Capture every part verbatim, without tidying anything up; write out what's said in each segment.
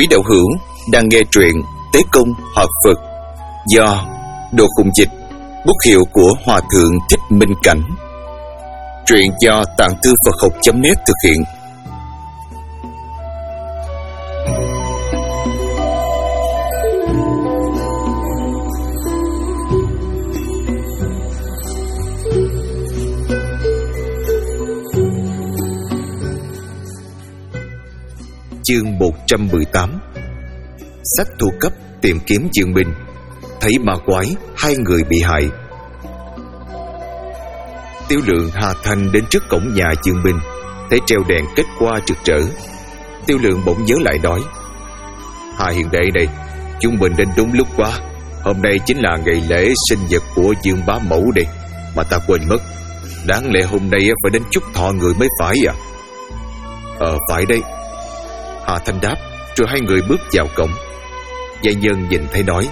Quý đạo hữu đang nghe truyện Tế Công Hợp Phật do Đồ Khùng Dịch, bút hiệu của Hòa Thượng Thích Minh Cảnh. Truyện do Tạng Thư Phật Học chấm net thực hiện. Chương một trăm mười tám. Sách thủ cấp tìm kiếm Dương Minh. Thấy ma quái, hai người bị hại. Tiêu Lượng, Hà Thanh đến trước cổng nhà Dương Minh, thấy treo đèn kết qua rực rỡ. Tiêu Lượng bỗng nhớ lại nói: Hà hiền đệ này, chúng mình đến đúng lúc quá. Hôm nay chính là ngày lễ sinh nhật của Dương Bá Mẫu đây, mà ta quên mất. Đáng lẽ hôm nay phải đến chúc thọ người mới phải à? Ờ phải đây. Hà Thanh đáp, rồi hai người bước vào cổng. Gia nhân nhìn thấy nói: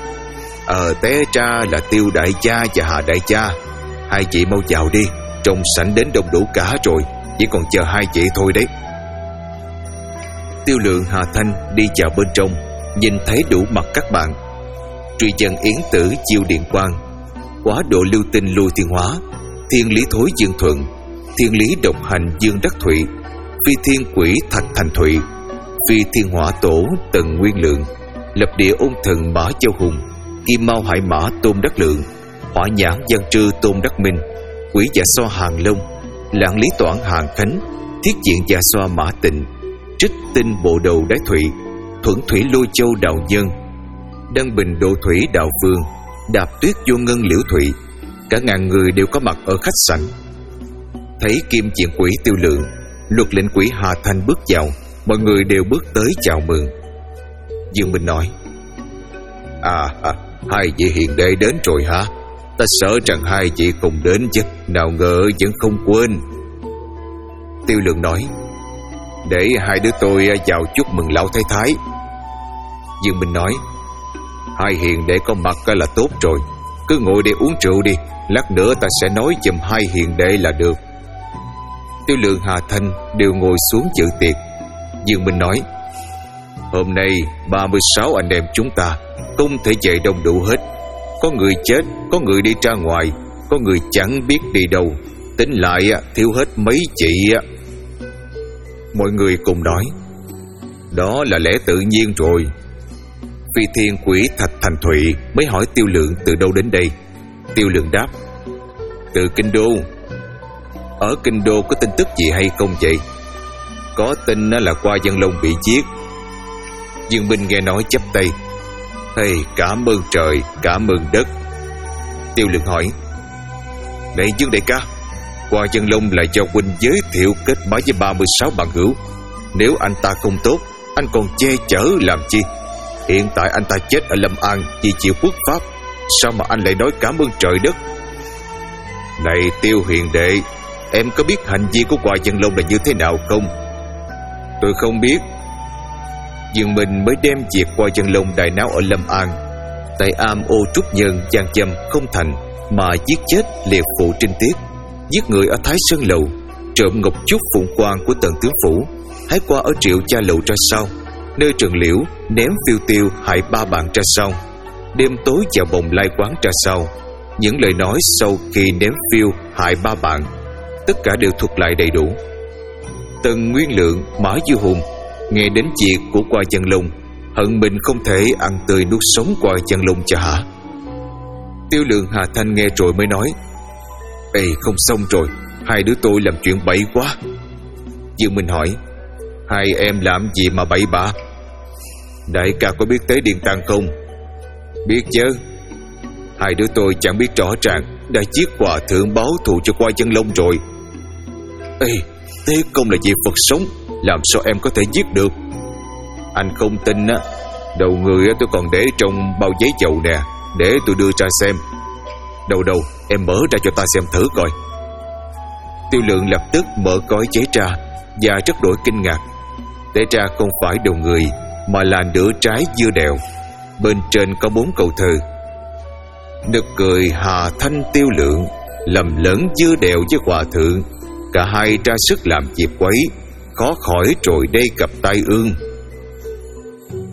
Ờ té ra là Tiêu đại cha và Hà đại cha. Hai chị mau vào đi, trong sảnh đến đông đủ cả rồi, chỉ còn chờ hai chị thôi đấy. Tiêu Lượng, Hà Thanh đi vào bên trong, nhìn thấy đủ mặt các bạn: Truy Chân Yến Tử Chiêu Điện Quang, Quá Độ Lưu Tinh Lôi Thiên Hóa, Thiên Lý Thối Dương Thuận, Thiên Lý Độc Hành Dương Đắc Thụy, Phi Thiên Quỷ Thạch Thành Thụy, Phi Thiên Hỏa Tổ Tần Nguyên Lượng, Lập Địa Ôn Thần Mã Châu Hùng, Kim Mao Hải Mã Tôn Đắc Lượng, Hỏa Nhãn Văn Trư Tôn Đắc Minh, Quỷ Dạ Xoa Hàng Long, Lạng Lý Toản Hàng Khánh, Thiết Diện Dạ Xoa Mã Tịnh, Trích Tinh Bộ Đầu Đái Thụy, Thuận Thủy Lôi Châu Đào Nhân, Đăng Bình Độ Thủy Đào Phương, Đạp Tuyết Vô Ngân Liễu Thụy. Cả ngàn người đều có mặt ở khách sảnh. Thấy Kim Diện Quỷ Tiêu Lượng, Luật Lệnh Quỷ Hà Thanh bước vào, mọi người đều bước tới chào mừng. Dương Minh nói: À, à hai vị hiền đệ đến rồi hả? Ta sợ rằng hai vị cùng đến chứ, nào ngờ vẫn không quên. Tiêu Lượng nói: Để hai đứa tôi vào chúc mừng lão thái thái. Dương Minh nói: Hai hiền đệ có mặt là tốt rồi, cứ ngồi để uống rượu đi, lát nữa ta sẽ nói giùm hai hiền đệ là được. Tiêu Lượng, Hà Thanh đều ngồi xuống dự tiệc. Dương Minh nói: Hôm nay ba mươi sáu anh em chúng ta không thể chạy đông đủ hết. Có người chết, có người đi ra ngoài, có người chẳng biết đi đâu. Tính lại thiếu hết mấy chị. Mọi người cùng nói: Đó là lẽ tự nhiên rồi. Phi Thiên Quỷ Thạch Thành Thụy mới hỏi Tiêu Lượng từ đâu đến đây. Tiêu Lượng đáp: Từ Kinh Đô. Ở Kinh Đô có tin tức gì hay không vậy? Có tin là Qua Văn Long bị giết. Dương Minh nghe nói chắp tay: Hey, cảm ơn trời, cảm ơn đất. Tiêu Lượng hỏi: Này Dương đại ca, Qua Văn Long là do huynh giới thiệu kết bái với ba mươi sáu bạn hữu. Nếu anh ta không tốt, anh còn che chở làm chi? Hiện tại anh ta chết ở Lâm An vì chịu quốc pháp, sao mà anh lại nói cảm ơn trời đất? Này Tiêu hiền đệ, em có biết hành vi của Qua Văn Long là như thế nào không? Tôi không biết. Dương Minh mới đem việc Qua Văn Long đại náo ở Lâm An, tại am ô trúc nhân gian châm không thành mà giết chết liệt phụ Trinh Tiết, giết người ở Thái Sơn Lầu, trộm ngọc trúc phụng quan của Tần Tướng Phủ, hái qua ở Triệu Cha Lầu ra sau, nơi Trường Liễu ném phiêu tiêu hại ba bạn ra sau, đêm tối vào bồng lai quán ra sau. Những lời nói sau khi ném phiêu hại ba bạn tất cả đều thuật lại đầy đủ. Tần Nguyên Lượng, Mã Dư Hùng nghe đến việc của Qua Văn Long, hận mình không thể ăn tươi nuốt sống Qua Văn Long cho hả? Tiêu Lượng, Hà Thanh nghe rồi mới nói: Ê, không xong rồi, hai đứa tôi làm chuyện bậy quá. Dương Minh hỏi: Hai em làm gì mà bậy bạ? Đại ca có biết Tế Điền Tang không? Biết chứ. Hai đứa tôi chẳng biết rõ ràng đã giết Hòa Thượng báo thù cho Qua Văn Long rồi. Ê, Tế Công là việc Phật sống, làm sao em có thể giết được? Anh không tin á, đầu người tôi còn để trong bao giấy dầu nè, để tôi đưa ra xem. Đâu đâu, em mở ra cho ta xem thử coi. Tiêu Lượng lập tức mở gói giấy ra và rất đổi kinh ngạc. Để ra không phải đầu người mà là nửa trái dưa đèo. Bên trên có bốn câu thơ: Nực cười Hà Thanh Tiêu Lượng, lầm lẫn dưa đèo với Hòa Thượng, cả hai ra sức làm việc quấy, khó khỏi rồi đây gặp tai ương.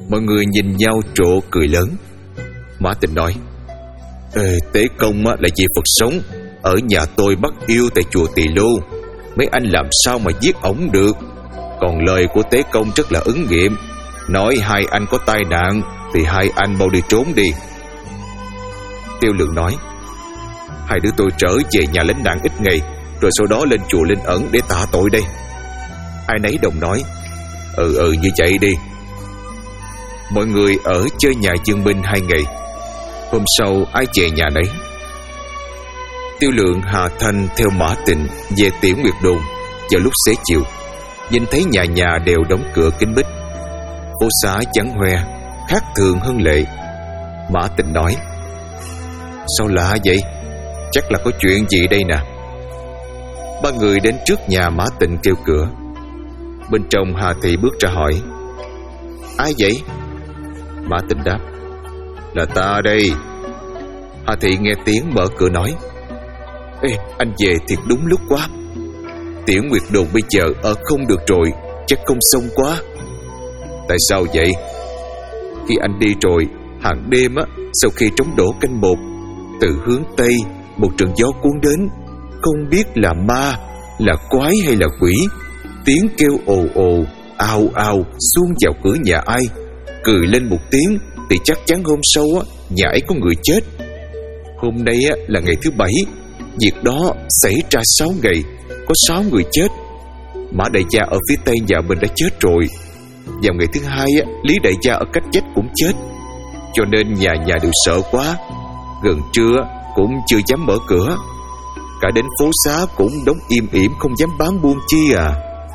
Mọi người nhìn nhau trộ cười lớn. Mã Tịnh nói: Ê, Tế Công là vì Phật sống, ở nhà tôi bắt yêu tại chùa Tỳ Lô, mấy anh làm sao mà giết ổng được. Còn lời của Tế Công rất là ứng nghiệm, nói hai anh có tai nạn thì hai anh mau đi trốn đi. Tiêu Lượng nói: Hai đứa tôi trở về nhà lánh nạn ít ngày, rồi sau đó lên chùa Linh Ẩn để tạ tội đây. Ai nấy đồng nói: Ừ ừ như vậy đi. Mọi người ở chơi nhà Dương Minh hai ngày. Hôm sau ai về nhà nấy. Tiêu Lượng, Hà Thanh theo Mã Tịnh về Tiểu Nguyệt Đồn vào lúc xế chiều. Nhìn thấy nhà nhà đều đóng cửa kín bích, phố xá vắng hoe, khác thường hơn lệ. Mã Tịnh nói: Sao lạ vậy? Chắc là có chuyện gì đây nè. Ba người đến trước nhà Mã Tịnh kêu cửa. Bên trong Hà Thị bước ra hỏi: Ai vậy? Mã Tịnh đáp: Là ta đây. Hà Thị nghe tiếng mở cửa nói: Ê, anh về thiệt đúng lúc quá. Tiểu Nguyệt Đồn bây giờ ở không được rồi, chắc không xong quá. Tại sao vậy? Khi anh đi rồi, hàng đêm á, sau khi trống đổ canh một, từ hướng Tây một trận gió cuốn đến, không biết là ma, là quái hay là quỷ. Tiếng kêu ồ ồ, ào ào xuông vào cửa nhà ai, cười lên một tiếng thì chắc chắn hôm sau á, nhà ấy có người chết. Hôm nay á, là ngày thứ bảy. Việc đó xảy ra sáu ngày, có sáu người chết. Mã đại gia ở phía tây nhà mình đã chết rồi. Vào ngày thứ hai á, Lý đại gia ở cách vách cũng chết. Cho nên nhà nhà đều sợ quá, gần trưa cũng chưa dám mở cửa. Cả đến phố xá cũng đóng im ỉm, không dám bán buôn chi à.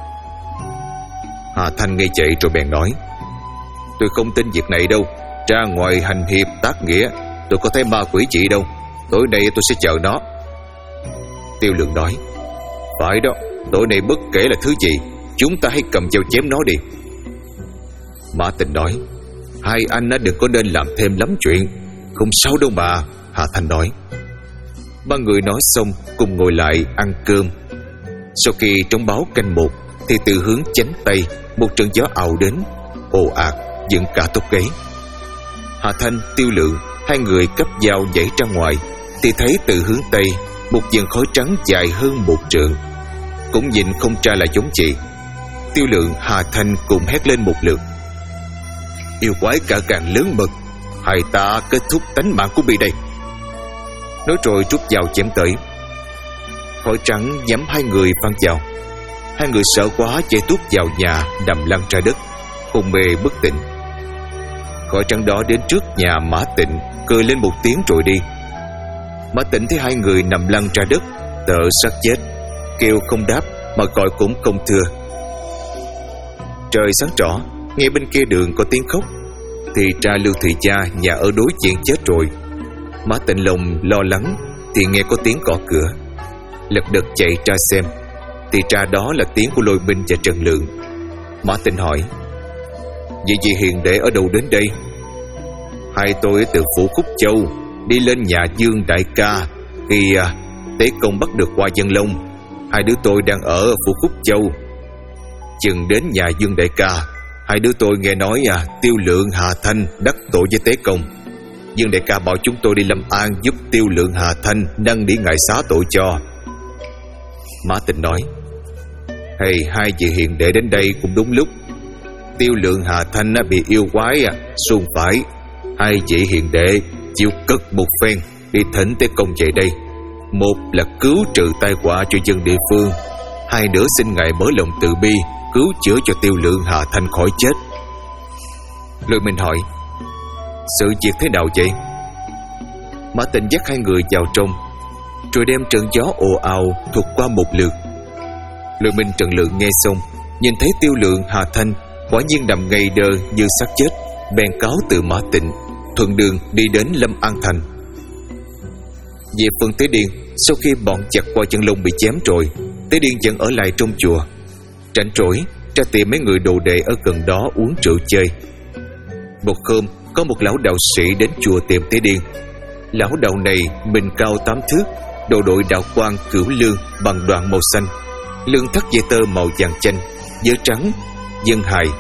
Hà Thanh nghe vậy rồi bèn nói: Tôi không tin việc này đâu. Ra ngoài hành hiệp tác nghĩa, tôi có thấy ma quỷ gì đâu. Tối nay tôi sẽ chờ nó. Tiêu Lượng nói: Phải đó, tối nay bất kể là thứ gì, chúng ta hãy cầm dao chém nó đi. Mã Tịnh nói: Hai anh á, đừng có nên làm thêm lắm chuyện. Không sao đâu mà. Hà Thanh nói. Ba người nói xong cùng ngồi lại ăn cơm. Sau khi trống báo canh một thì từ hướng chánh tây một trận gió ào đến, ồ ạt dựng cả tóc gáy. Hà Thanh, Tiêu Lượng hai người cấp dao nhảy ra ngoài thì thấy từ hướng tây một dần khói trắng dài hơn một trượng, cũng nhìn không ra là giống gì. Tiêu Lượng, Hà Thanh cùng hét lên một lượt: Yêu quái cả càng lớn mật, hai ta kết thúc tánh mạng của bị đây. Nói rồi rút dao chém tới. Khói trắng nhắm hai người văng vào. Hai người sợ quá chạy tuốt vào nhà, nằm lăn ra đất, hôn mê bất tỉnh. Khói trắng đó đến trước nhà Mã Tịnh, cười lên một tiếng rồi đi. Mã Tịnh thấy hai người nằm lăn ra đất, tợ xác chết, kêu không đáp mà gọi cũng không thưa. Trời sáng rõ, nghe bên kia đường có tiếng khóc, thì ra Lưu Thị gia nhà ở đối diện chết rồi. Mã Tịnh lòng lo lắng thì nghe có tiếng gõ cửa, lật đật chạy ra xem thì ra đó là tiếng của Lôi Minh và Trần Lượng. Mã Tịnh hỏi: Vậy gì hiền đệ ở đâu đến đây? Hai tôi từ phủ Khúc Châu đi lên nhà Dương đại ca khi à, Tế Công bắt được Hoa Dân Long. Hai đứa tôi đang ở phủ Khúc Châu. Chừng đến nhà Dương đại ca, hai đứa tôi nghe nói à, Tiêu Lượng, Hà Thanh đắc tội với Tế Công. Dương đại ca bảo chúng tôi đi Lâm An giúp Tiêu Lượng, Hà Thanh năn nỉ ngài xá tội cho. Mã Tịnh nói: Hay, hai vị hiền đệ đến đây cũng đúng lúc. Tiêu Lượng, Hà Thanh bị yêu quái à, xuông phải. Hai vị hiền đệ chịu cực một phen đi thỉnh Tế Công về đây. Một là cứu trừ tai họa cho dân địa phương, hai nữa xin ngài mở lòng từ bi cứu chữa cho Tiêu Lượng, Hà Thanh khỏi chết. Lôi Minh hỏi: Sự việc thế nào vậy? Mã Tịnh dắt hai người vào trong, rồi đem trận gió ồ ào thuật qua một lượt. Lôi Minh, Trần Lượng nghe xong, nhìn thấy Tiêu Lượng, Hà Thanh quả nhiên nằm ngây đơ như xác chết, bèn cáo từ Mã Tịnh, thuận đường đi đến Lâm An Thành. Về phần Tế Điên, sau khi bọn chặt qua chân lông bị chém rồi, Tế Điên vẫn ở lại trong chùa, rảnh rỗi ra tìm mấy người đồ đệ ở gần đó uống rượu chơi. Một hôm, có một lão đạo sĩ đến chùa tìm Tế Điên. Lão đạo này mình cao tám thước, đồ đội đạo quan cửu lương bằng đoạn màu xanh, lưng thắt dây tơ màu vàng chanh, vớ trắng, dân hài,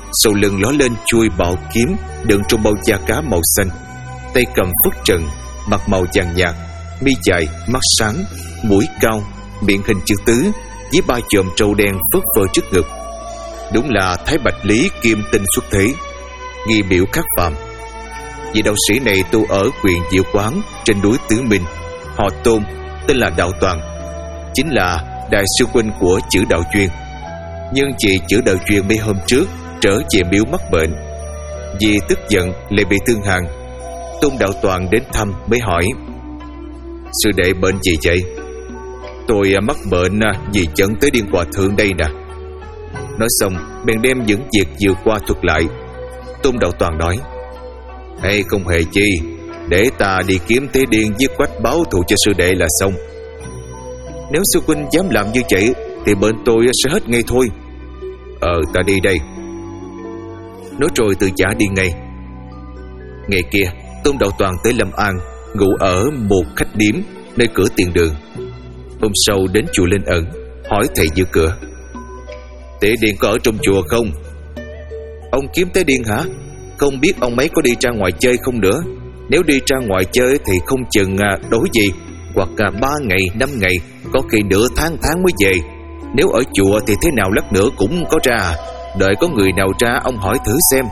sau lưng ló lên chuôi bảo kiếm đựng trong bao da cá màu xanh, tay cầm phất trần, mặt màu vàng nhạt, mi dài, mắt sáng, mũi cao, miệng hình chữ tứ, với ba chòm trâu đen phất phơ trước ngực. Đúng là Thái Bạch Lý Kim Tinh xuất thế, nghi biểu khắc phàm. Vị đạo sĩ này tu ở huyện Diệu Quán trên núi Tứ Minh, họ Tôn, tên là Đạo Toàn, chính là đại sư huynh của Chữ Đạo Duyên. Nhưng chị Chữ Đạo Duyên mấy hôm trước trở về miếu mắc bệnh, vì tức giận lại bị thương hàn. Tôn Đạo Toàn đến thăm mới hỏi: sư đệ bệnh gì vậy? Tôi mắc bệnh vì dẫn tới Điên Hòa Thượng đây nè. Nói xong bèn đem những việc vừa qua thuật lại. Tôn Đạo Toàn nói: hay không hề chi, để ta đi kiếm Tế Điên giết Quách báo thù cho sư đệ là xong. Nếu sư huynh dám làm như vậy thì bệnh tôi sẽ hết ngay thôi. Ờ ta đi đây. Nói rồi từ giả đi ngay. Ngày kia Tôn Đạo Toàn tới Lâm An, ngủ ở một khách điếm nơi cửa tiền đường. Hôm sau đến chùa Linh Ẩn, hỏi thầy giữ cửa: Tế Điên có ở trong chùa không? Ông kiếm Tế Điên hả? Không biết ông ấy có đi ra ngoài chơi không nữa. Nếu đi ra ngoài chơi thì không chừng đối gì, hoặc ba ngày, năm ngày, có khi nửa tháng tháng mới về. Nếu ở chùa thì thế nào lát nữa cũng có ra. Đợi có người nào ra ông hỏi thử xem.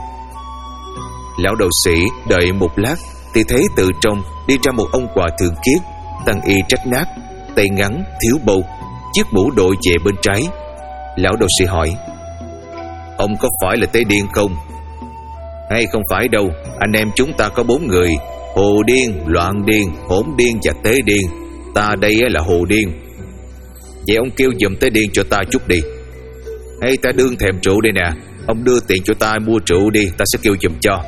Lão đạo sĩ đợi một lát thì thấy từ trong đi ra một ông hòa thượng kiết, tăng y rách nát, tay ngắn, thiếu bầu, chiếc mũ đội về bên trái. Lão đạo sĩ hỏi: ông có phải là Tế Điên không? Hay không phải đâu, anh em chúng ta có bốn người: Hồ Điên, Loạn Điên, Hỗn Điên và Tế Điên. Ta đây là Hồ Điên. Vậy ông kêu giùm Tế Điên cho ta chút đi. Hay ta đương thèm rượu đây nè, ông đưa tiền cho ta mua rượu đi, ta sẽ kêu giùm cho.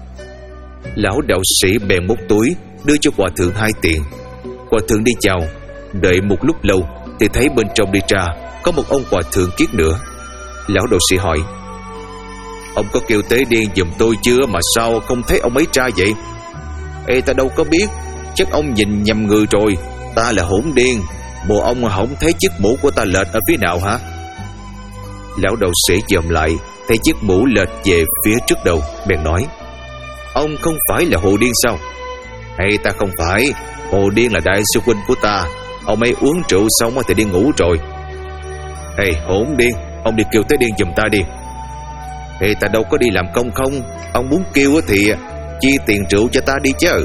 Lão đạo sĩ bèn móc túi đưa cho hòa thượng hai tiền. Hòa thượng đi chào. Đợi một lúc lâu thì thấy bên trong đi ra có một ông hòa thượng kiết nữa. Lão đạo sĩ hỏi: ông có kêu Tế Điên giùm tôi chưa mà sao không thấy ông ấy ra vậy? Ê ta đâu có biết, chắc ông nhìn nhầm người rồi. Ta là Hỗn Điên. Bộ ông không thấy chiếc mũ của ta lệch ở phía nào hả? Lão đạo sĩ dòm lại thấy chiếc mũ lệch về phía trước đầu, bèn nói: ông không phải là Hồ Điên sao? Hay ta không phải. Hồ Điên là đại sư huynh của ta. Ông ấy uống rượu xong thì đi ngủ rồi. Hey Hỗn Điên, ông đi kêu Tế Điên giùm ta đi. Hey ta đâu có đi làm công không. Ông muốn kêu thì chi tiền rượu cho ta đi chứ.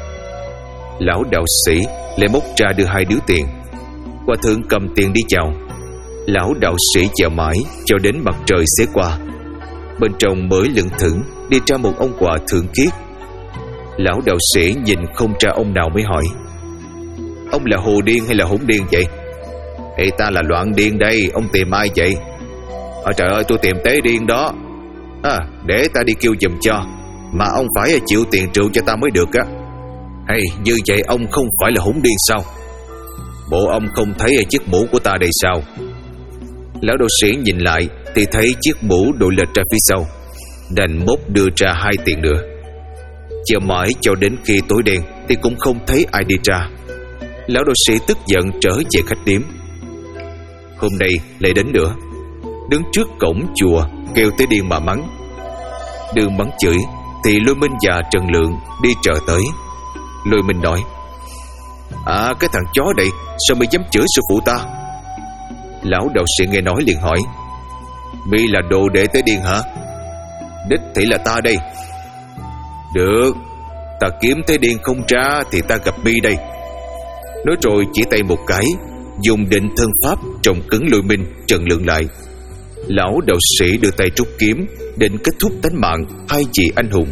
Lão đạo sĩ lại móc ra đưa hai điếu tiền. Hòa thượng cầm tiền đi chào. Lão đạo sĩ chào mãi cho đến mặt trời xế qua. Bên trong mới lững thững đi ra một ông hòa thượng kiết. Lão đạo sĩ nhìn không ra ông nào mới hỏi: ông là Hồ Điên hay là Hỗn Điên vậy? Ê ta là Loạn Điên đây. Ông tìm ai vậy? À, trời ơi tôi tìm Tế Điên đó. À để ta đi kêu giùm cho. Mà ông phải chịu tiền rượu cho ta mới được á. Hay như vậy ông không phải là Hỗn Điên sao? Bộ ông không thấy chiếc mũ của ta đây sao? Lão đạo sĩ nhìn lại thì thấy chiếc mũ đội lệch ra phía sau, đành mốt đưa ra hai tiền nữa. Chờ mãi cho đến khi tối đen thì cũng không thấy ai đi ra. Lão đạo sĩ tức giận trở về khách điếm. Hôm nay lại đến nữa, đứng trước cổng chùa kêu Tế Điên mà mắng. Đường mắng chửi thì Lôi Minh và Trần Lượng đi trở tới. Lôi Minh nói: à cái thằng chó này sao mày dám chửi sư phụ ta? Lão đạo sĩ nghe nói liền hỏi: mi là đồ đệ Tế Điên hả? Đích thị là ta đây. Được, ta kiếm Tế Điên không ra thì ta gặp mi đây. Nói rồi chỉ tay một cái, dùng định thân pháp trồng cứng Lôi Minh, Trần Lượng lại. Lão đạo sĩ đưa tay rút kiếm định kết thúc tánh mạng hai vị anh hùng.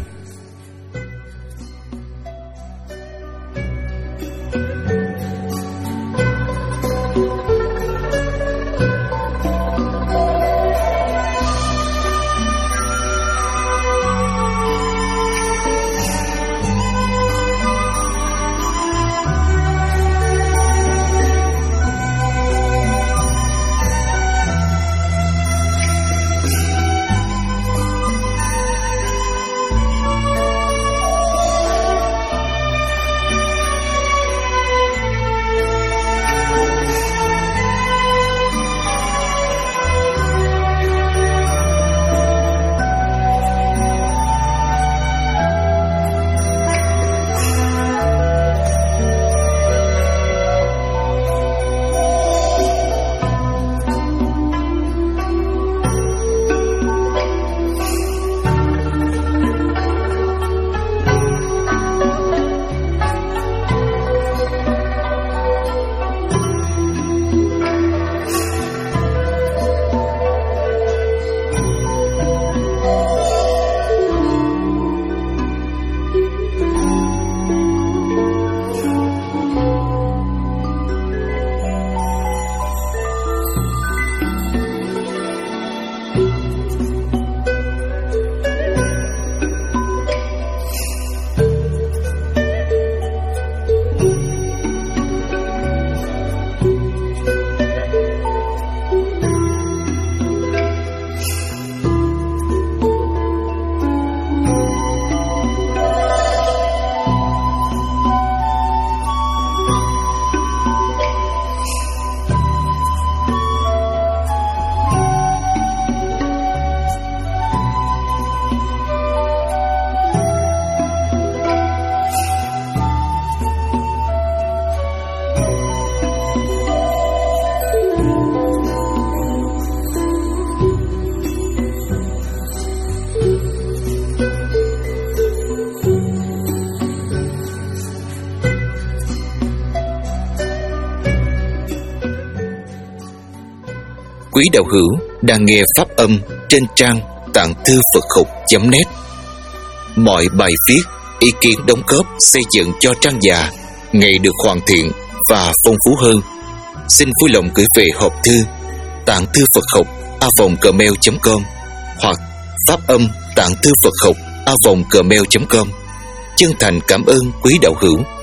quý đạo hữu đang nghe pháp âm trên trang tạng thư Phật học chấm net. Mọi bài viết, ý kiến đóng góp xây dựng cho trang già ngày được hoàn thiện và phong phú hơn. Xin vui lòng gửi về hộp thư tạng thư Phật học a vòng gmail chấm com hoặc pháp âm tạng thư Phật học a vòng gmail chấm com. Chân thành cảm ơn quý đạo hữu.